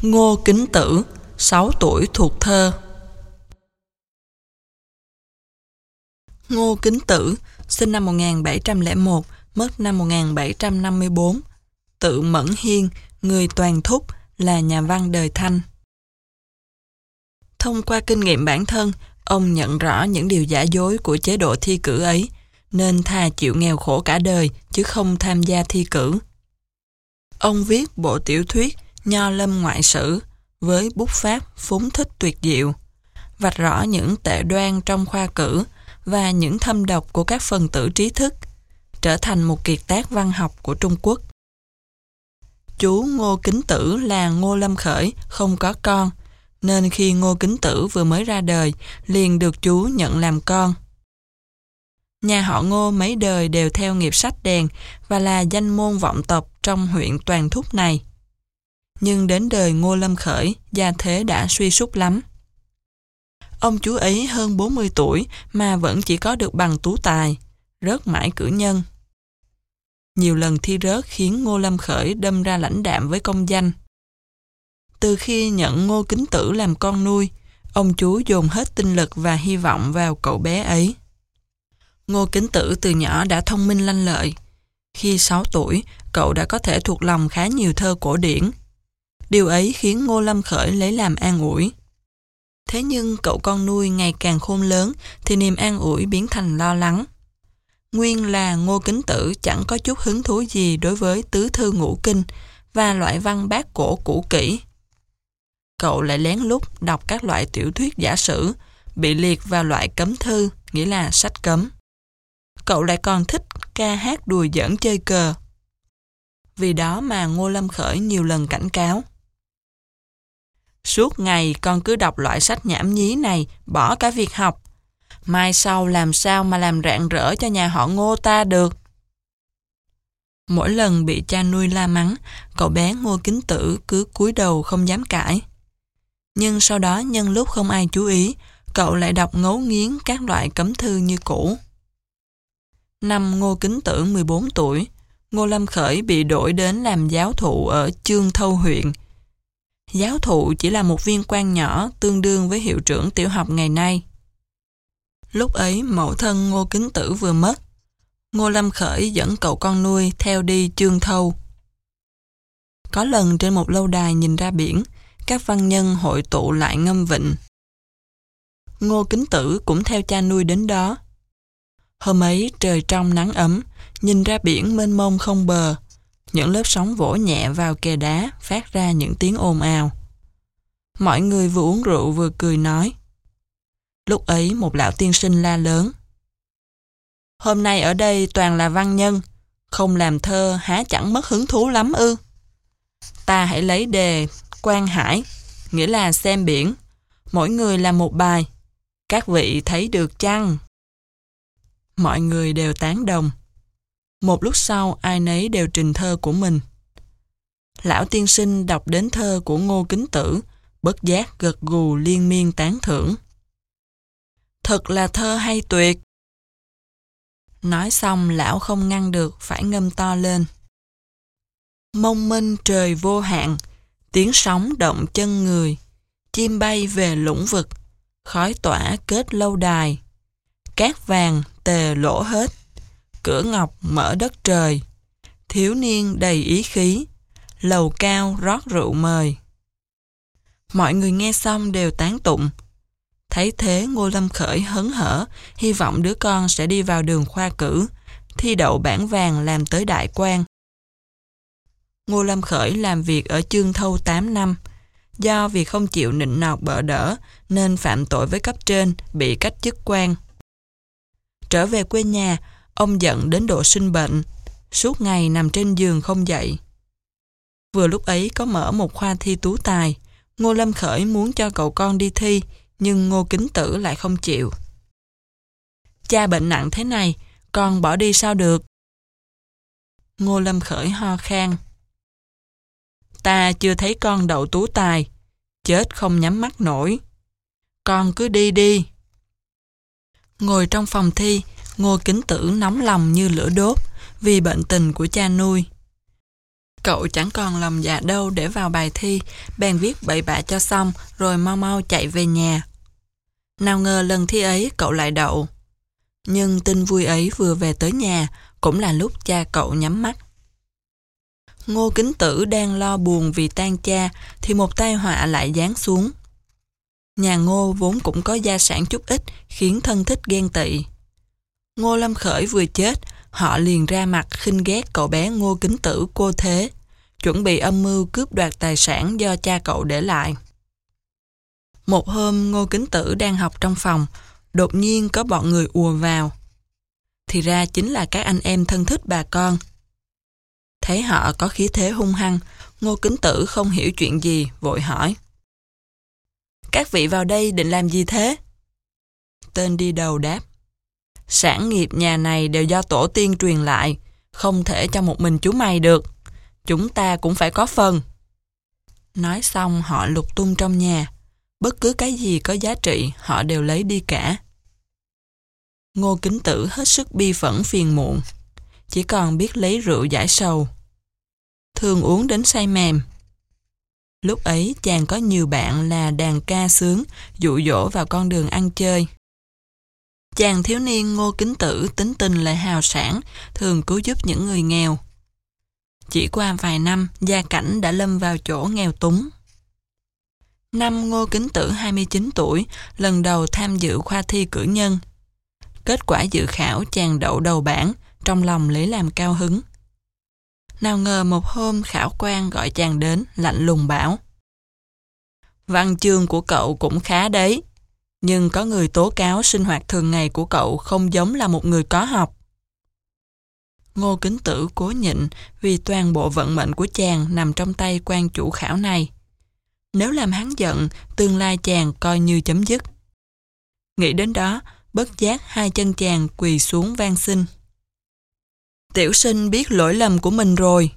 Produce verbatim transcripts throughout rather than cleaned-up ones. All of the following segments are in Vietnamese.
Ngô Kính Tử, sáu tuổi thuộc thơ. Ngô Kính Tử, sinh năm một nghìn bảy trăm lẻ một, mất năm một nghìn bảy trăm năm mươi tư, tự Mẫn Hiên, người Toàn Thúc, là nhà văn đời Thanh. Thông qua kinh nghiệm bản thân, ông nhận rõ những điều giả dối của chế độ thi cử ấy, nên thà chịu nghèo khổ cả đời chứ không tham gia thi cử. Ông viết bộ tiểu thuyết Nho Lâm Ngoại Sử với bút pháp phúng thích tuyệt diệu, vạch rõ những tệ đoan trong khoa cử và những thâm độc của các phần tử trí thức, trở thành một kiệt tác văn học của Trung Quốc. Chú Ngô Kính Tử là Ngô Lâm Khởi, không có con, nên khi Ngô Kính Tử vừa mới ra đời, liền được chú nhận làm con. Nhà họ Ngô mấy đời đều theo nghiệp sách đèn và là danh môn vọng tộc trong huyện Toàn Thúc này. Nhưng đến đời Ngô Lâm Khởi, gia thế đã suy sút lắm. Ông chú ấy hơn bốn mươi tuổi mà vẫn chỉ có được bằng tú tài, rớt mãi cử nhân. Nhiều lần thi rớt khiến Ngô Lâm Khởi đâm ra lãnh đạm với công danh. Từ khi nhận Ngô Kính Tử làm con nuôi, ông chú dồn hết tinh lực và hy vọng vào cậu bé ấy. Ngô Kính Tử từ nhỏ đã thông minh lanh lợi. Khi sáu tuổi, cậu đã có thể thuộc lòng khá nhiều thơ cổ điển. Điều ấy khiến Ngô Lâm Khởi lấy làm an ủi. Thế nhưng cậu con nuôi ngày càng khôn lớn thì niềm an ủi biến thành lo lắng. Nguyên là Ngô Kính Tử chẳng có chút hứng thú gì đối với tứ thư ngũ kinh và loại văn bát cổ cũ kỹ. Cậu lại lén lút đọc các loại tiểu thuyết giả sử, bị liệt vào loại cấm thư, nghĩa là sách cấm. Cậu lại còn thích ca hát đùa giỡn chơi cờ. Vì đó mà Ngô Lâm Khởi nhiều lần cảnh cáo. Suốt ngày con cứ đọc loại sách nhảm nhí này, bỏ cả việc học. Mai sau làm sao mà làm rạng rỡ cho nhà họ Ngô ta được. Mỗi lần bị cha nuôi la mắng, cậu bé Ngô Kính Tử cứ cúi đầu không dám cãi. Nhưng sau đó nhân lúc không ai chú ý, cậu lại đọc ngấu nghiến các loại cấm thư như cũ. Năm Ngô Kính Tử mười bốn tuổi, Ngô Lâm Khởi bị đổi đến làm giáo thụ ở Chương Thâu huyện. Giáo thụ chỉ là một viên quan nhỏ tương đương với hiệu trưởng tiểu học ngày nay. Lúc ấy mẫu thân Ngô Kính Tử vừa mất, Ngô Lâm Khởi dẫn cậu con nuôi theo đi Chương Thâu. Có lần trên một lâu đài nhìn ra biển, các văn nhân hội tụ lại ngâm vịnh. Ngô Kính Tử cũng theo cha nuôi đến đó. Hôm ấy trời trong nắng ấm, nhìn ra biển mênh mông không bờ, những lớp sóng vỗ nhẹ vào kè đá phát ra những tiếng ồn ào. Mọi người vừa uống rượu vừa cười nói. Lúc ấy một lão tiên sinh la lớn. Hôm nay ở đây toàn là văn nhân, không làm thơ há chẳng mất hứng thú lắm ư. Ta hãy lấy đề Quan Hải, nghĩa là xem biển, mỗi người làm một bài, các vị thấy được chăng? Mọi người đều tán đồng. Một lúc sau ai nấy đều trình thơ của mình. Lão tiên sinh đọc đến thơ của Ngô Kính Tử, bất giác gật gù liên miên tán thưởng. Thật là thơ hay tuyệt. Nói xong lão không ngăn được phải ngâm to lên. Mông minh trời vô hạn, tiếng sóng động chân người, chim bay về lũng vực, khói tỏa kết lâu đài, cát vàng tề lỗ hết, cửa ngọc mở đất trời, thiếu niên đầy ý khí, lầu cao rót rượu mời. Mọi người nghe xong đều tán tụng. Thấy thế Ngô Lâm Khởi hớn hở, hy vọng đứa con sẽ đi vào đường khoa cử, thi đậu bảng vàng làm tới đại quan. Ngô Lâm Khởi làm việc ở Chương Thâu tám năm. Do vì không chịu nịnh nọt bợ đỡ nên phạm tội với cấp trên, bị cách chức quan. Trở về quê nhà, ông giận đến độ sinh bệnh, suốt ngày nằm trên giường không dậy. Vừa lúc ấy có mở một khoa thi tú tài, Ngô Lâm Khởi muốn cho cậu con đi thi, nhưng Ngô Kính Tử lại không chịu. Cha bệnh nặng thế này, con bỏ đi sao được? Ngô Lâm Khởi ho khan. Ta chưa thấy con đậu tú tài, chết không nhắm mắt nổi. Con cứ đi đi. Ngồi trong phòng thi, Ngô Kính Tử nóng lòng như lửa đốt vì bệnh tình của cha nuôi. Cậu chẳng còn lòng dạ đâu để vào bài thi, bèn viết bậy bạ cho xong rồi mau mau chạy về nhà. Nào ngờ lần thi ấy cậu lại đậu. Nhưng tin vui ấy vừa về tới nhà, cũng là lúc cha cậu nhắm mắt. Ngô Kính Tử đang lo buồn vì tan cha, thì một tai họa lại giáng xuống. Nhà Ngô vốn cũng có gia sản chút ít, khiến thân thích ghen tị. Ngô Lâm Khởi vừa chết, họ liền ra mặt khinh ghét cậu bé Ngô Kính Tử cô thế, chuẩn bị âm mưu cướp đoạt tài sản do cha cậu để lại. Một hôm Ngô Kính Tử đang học trong phòng, đột nhiên có bọn người ùa vào. Thì ra chính là các anh em thân thích bà con. Thấy họ có khí thế hung hăng, Ngô Kính Tử không hiểu chuyện gì, vội hỏi. Các vị vào đây định làm gì thế? Tên đi đầu đáp. Sản nghiệp nhà này đều do tổ tiên truyền lại, không thể cho một mình chú mày được. Chúng ta cũng phải có phần. Nói xong họ lục tung trong nhà. Bất cứ cái gì có giá trị họ đều lấy đi cả. Ngô Kính Tử hết sức bi phẫn phiền muộn, chỉ còn biết lấy rượu giải sầu. Thường uống đến say mềm. Lúc ấy chàng có nhiều bạn là đàn ca sướng, dụ dỗ vào con đường ăn chơi. Chàng thiếu niên Ngô Kính Tử tính tình lại hào sảng, thường cứu giúp những người nghèo. Chỉ qua vài năm, gia cảnh đã lâm vào chỗ nghèo túng. Năm Ngô Kính Tử hai mươi chín tuổi, lần đầu tham dự khoa thi cử nhân. Kết quả dự khảo chàng đậu đầu bảng, trong lòng lấy làm cao hứng. Nào ngờ một hôm khảo quan gọi chàng đến, lạnh lùng bảo. Văn chương của cậu cũng khá đấy, nhưng có người tố cáo sinh hoạt thường ngày của cậu không giống là một người có học. Ngô Kính Tử cố nhịn vì toàn bộ vận mệnh của chàng nằm trong tay quan chủ khảo này. Nếu làm hắn giận, tương lai chàng coi như chấm dứt. Nghĩ đến đó, bất giác hai chân chàng quỳ xuống van xin. Tiểu sinh biết lỗi lầm của mình rồi.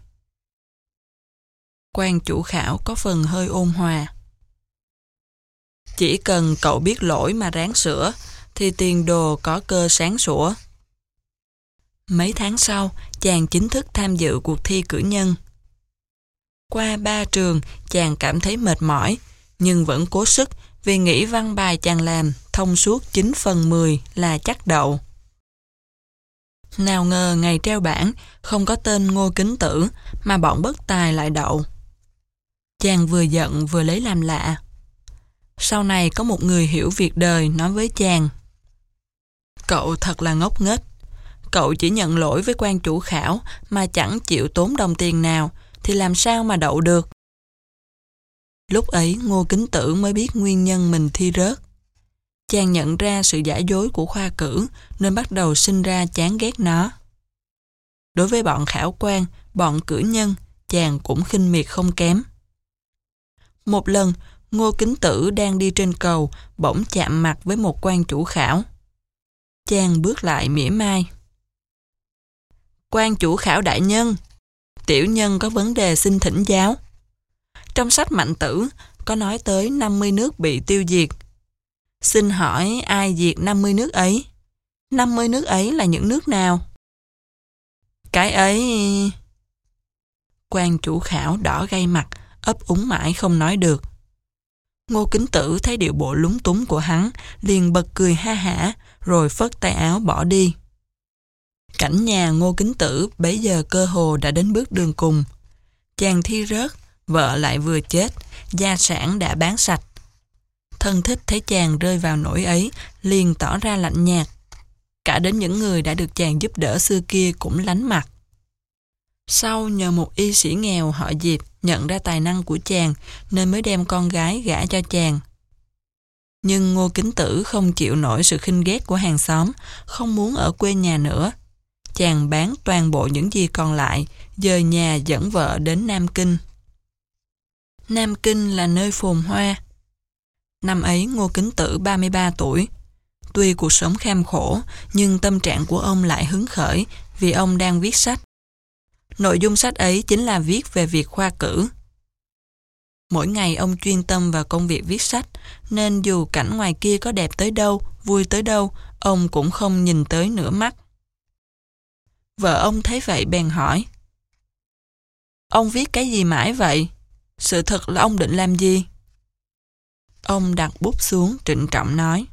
Quan chủ khảo có phần hơi ôn hòa. Chỉ cần cậu biết lỗi mà ráng sửa, thì tiền đồ có cơ sáng sủa. Mấy tháng sau, chàng chính thức tham dự cuộc thi cử nhân. Qua ba trường, chàng cảm thấy mệt mỏi, nhưng vẫn cố sức vì nghĩ văn bài chàng làm thông suốt chín phần mười là chắc đậu. Nào ngờ ngày treo bảng không có tên Ngô Kính Tử mà bọn bất tài lại đậu. Chàng vừa giận vừa lấy làm lạ. Sau này có một người hiểu việc đời nói với chàng. Cậu thật là ngốc nghếch. Cậu chỉ nhận lỗi với quan chủ khảo mà chẳng chịu tốn đồng tiền nào thì làm sao mà đậu được. Lúc ấy Ngô Kính Tử mới biết nguyên nhân mình thi rớt. Chàng nhận ra sự giả dối của khoa cử nên bắt đầu sinh ra chán ghét nó. Đối với bọn khảo quan, bọn cử nhân, chàng cũng khinh miệt không kém. Một lần, Ngô Kính Tử đang đi trên cầu, bỗng chạm mặt với một quan chủ khảo. Chàng bước lại mỉa mai. Quan chủ khảo đại nhân, tiểu nhân có vấn đề xin thỉnh giáo. Trong sách Mạnh Tử có nói tới năm mươi nước bị tiêu diệt. Xin hỏi ai diệt năm mươi nước ấy? năm mươi nước ấy là những nước nào? Cái ấy... Quan chủ khảo đỏ gay mặt, ấp úng mãi không nói được. Ngô Kính Tử thấy điệu bộ lúng túng của hắn, liền bật cười ha hả, rồi phất tay áo bỏ đi. Cảnh nhà Ngô Kính Tử bấy giờ cơ hồ đã đến bước đường cùng. Chàng thi rớt, vợ lại vừa chết, gia sản đã bán sạch. Thân thích thấy chàng rơi vào nỗi ấy, liền tỏ ra lạnh nhạt. Cả đến những người đã được chàng giúp đỡ xưa kia cũng lánh mặt. Sau nhờ một y sĩ nghèo họ Diệp nhận ra tài năng của chàng nên mới đem con gái gả cho chàng. Nhưng Ngô Kính Tử không chịu nổi sự khinh ghét của hàng xóm, không muốn ở quê nhà nữa. Chàng bán toàn bộ những gì còn lại, dời nhà dẫn vợ đến Nam Kinh. Nam Kinh là nơi phồn hoa. Năm ấy Ngô Kính Tử ba mươi ba tuổi. Tuy cuộc sống kham khổ, nhưng tâm trạng của ông lại hứng khởi vì ông đang viết sách. Nội dung sách ấy chính là viết về việc khoa cử. Mỗi ngày ông chuyên tâm vào công việc viết sách, nên dù cảnh ngoài kia có đẹp tới đâu, vui tới đâu, ông cũng không nhìn tới nửa mắt. Vợ ông thấy vậy bèn hỏi. Ông viết cái gì mãi vậy? Sự thật là ông định làm gì? Ông đặt bút xuống trịnh trọng nói.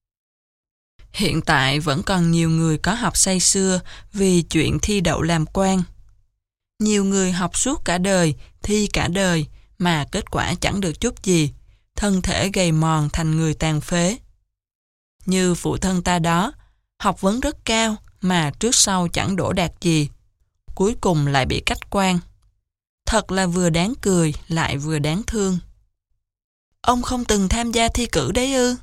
Hiện tại vẫn còn nhiều người có học say sưa vì chuyện thi đậu làm quan. Nhiều người học suốt cả đời, thi cả đời, mà kết quả chẳng được chút gì, thân thể gầy mòn thành người tàn phế. Như phụ thân ta đó, học vấn rất cao mà trước sau chẳng đỗ đạt gì, cuối cùng lại bị cách quan. Thật là vừa đáng cười lại vừa đáng thương. Ông không từng tham gia thi cử đấy ư?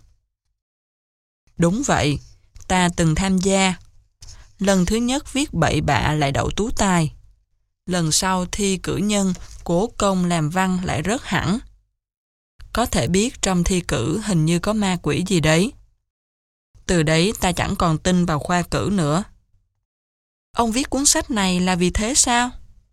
Đúng vậy, ta từng tham gia. Lần thứ nhất viết bậy bạ lại đậu tú tài. Lần sau thi cử nhân, cố công làm văn lại rớt hẳn. Có thể biết trong thi cử hình như có ma quỷ gì đấy. Từ đấy ta chẳng còn tin vào khoa cử nữa. Ông viết cuốn sách này là vì thế sao?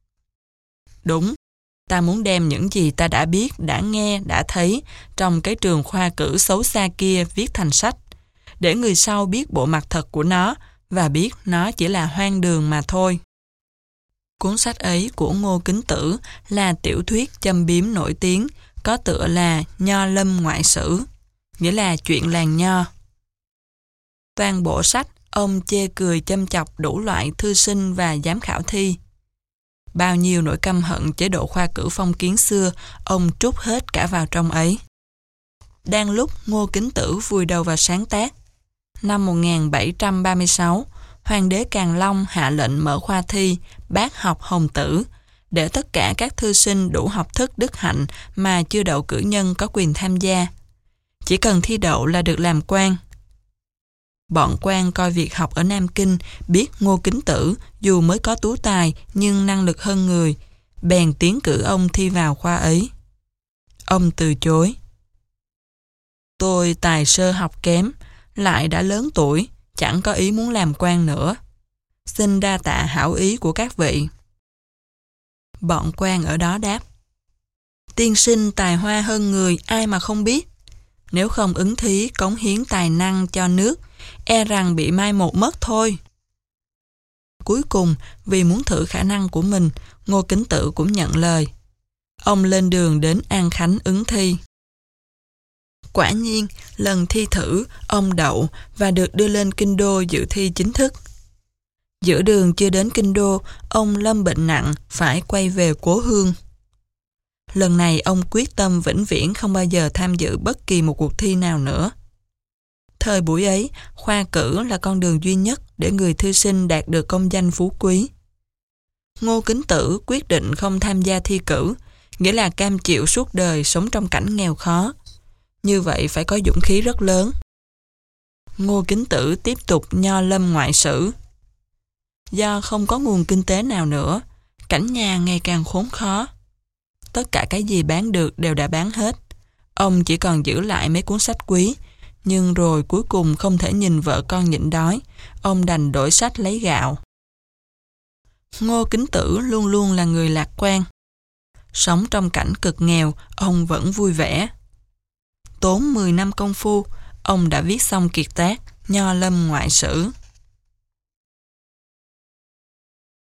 Đúng, ta muốn đem những gì ta đã biết, đã nghe, đã thấy trong cái trường khoa cử xấu xa kia viết thành sách, để người sau biết bộ mặt thật của nó và biết nó chỉ là hoang đường mà thôi. Cuốn sách ấy của Ngô Kính Tử là tiểu thuyết châm biếm nổi tiếng, có tựa là Nho Lâm Ngoại Sử, nghĩa là chuyện làng nho. Toàn bộ sách, ông chê cười châm chọc đủ loại thư sinh và giám khảo thi. Bao nhiêu nỗi căm hận chế độ khoa cử phong kiến xưa, ông trút hết cả vào trong ấy. Đang lúc Ngô Kính Tử vùi đầu vào sáng tác, năm một nghìn bảy trăm ba mươi sáu, Hoàng đế Càn Long hạ lệnh mở khoa thi bác học Hồng Tử, để tất cả các thư sinh đủ học thức đức hạnh mà chưa đậu cử nhân có quyền tham gia. Chỉ cần thi đậu là được làm quan. Bọn quan coi việc học ở Nam Kinh biết Ngô Kính Tử dù mới có tú tài nhưng năng lực hơn người, bèn tiến cử ông thi vào khoa ấy. Ông từ chối. Tôi tài sơ học kém, lại đã lớn tuổi, chẳng có ý muốn làm quan nữa. Xin đa tạ hảo ý của các vị. Bọn quan ở đó đáp. Tiên sinh tài hoa hơn người, ai mà không biết. Nếu không ứng thí cống hiến tài năng cho nước, e rằng bị mai một mất thôi. Cuối cùng, vì muốn thử khả năng của mình, Ngô Kính Tử cũng nhận lời. Ông lên đường đến An Khánh ứng thi. Quả nhiên, lần thi thử, ông đậu và được đưa lên Kinh Đô dự thi chính thức. Giữa đường chưa đến Kinh Đô, ông lâm bệnh nặng, phải quay về cố hương. Lần này ông quyết tâm vĩnh viễn không bao giờ tham dự bất kỳ một cuộc thi nào nữa. Thời buổi ấy, khoa cử là con đường duy nhất để người thư sinh đạt được công danh phú quý. Ngô Kính Tử quyết định không tham gia thi cử, nghĩa là cam chịu suốt đời sống trong cảnh nghèo khó. Như vậy phải có dũng khí rất lớn. Ngô Kính Tử tiếp tục Nho Lâm Ngoại Sử. Do không có nguồn kinh tế nào nữa, cảnh nhà ngày càng khốn khó. Tất cả cái gì bán được đều đã bán hết. Ông chỉ còn giữ lại mấy cuốn sách quý, nhưng rồi cuối cùng không thể nhìn vợ con nhịn đói, ông đành đổi sách lấy gạo. Ngô Kính Tử luôn luôn là người lạc quan. Sống trong cảnh cực nghèo, ông vẫn vui vẻ. Tốn mười năm công phu, ông đã viết xong kiệt tác Nho Lâm Ngoại Sử.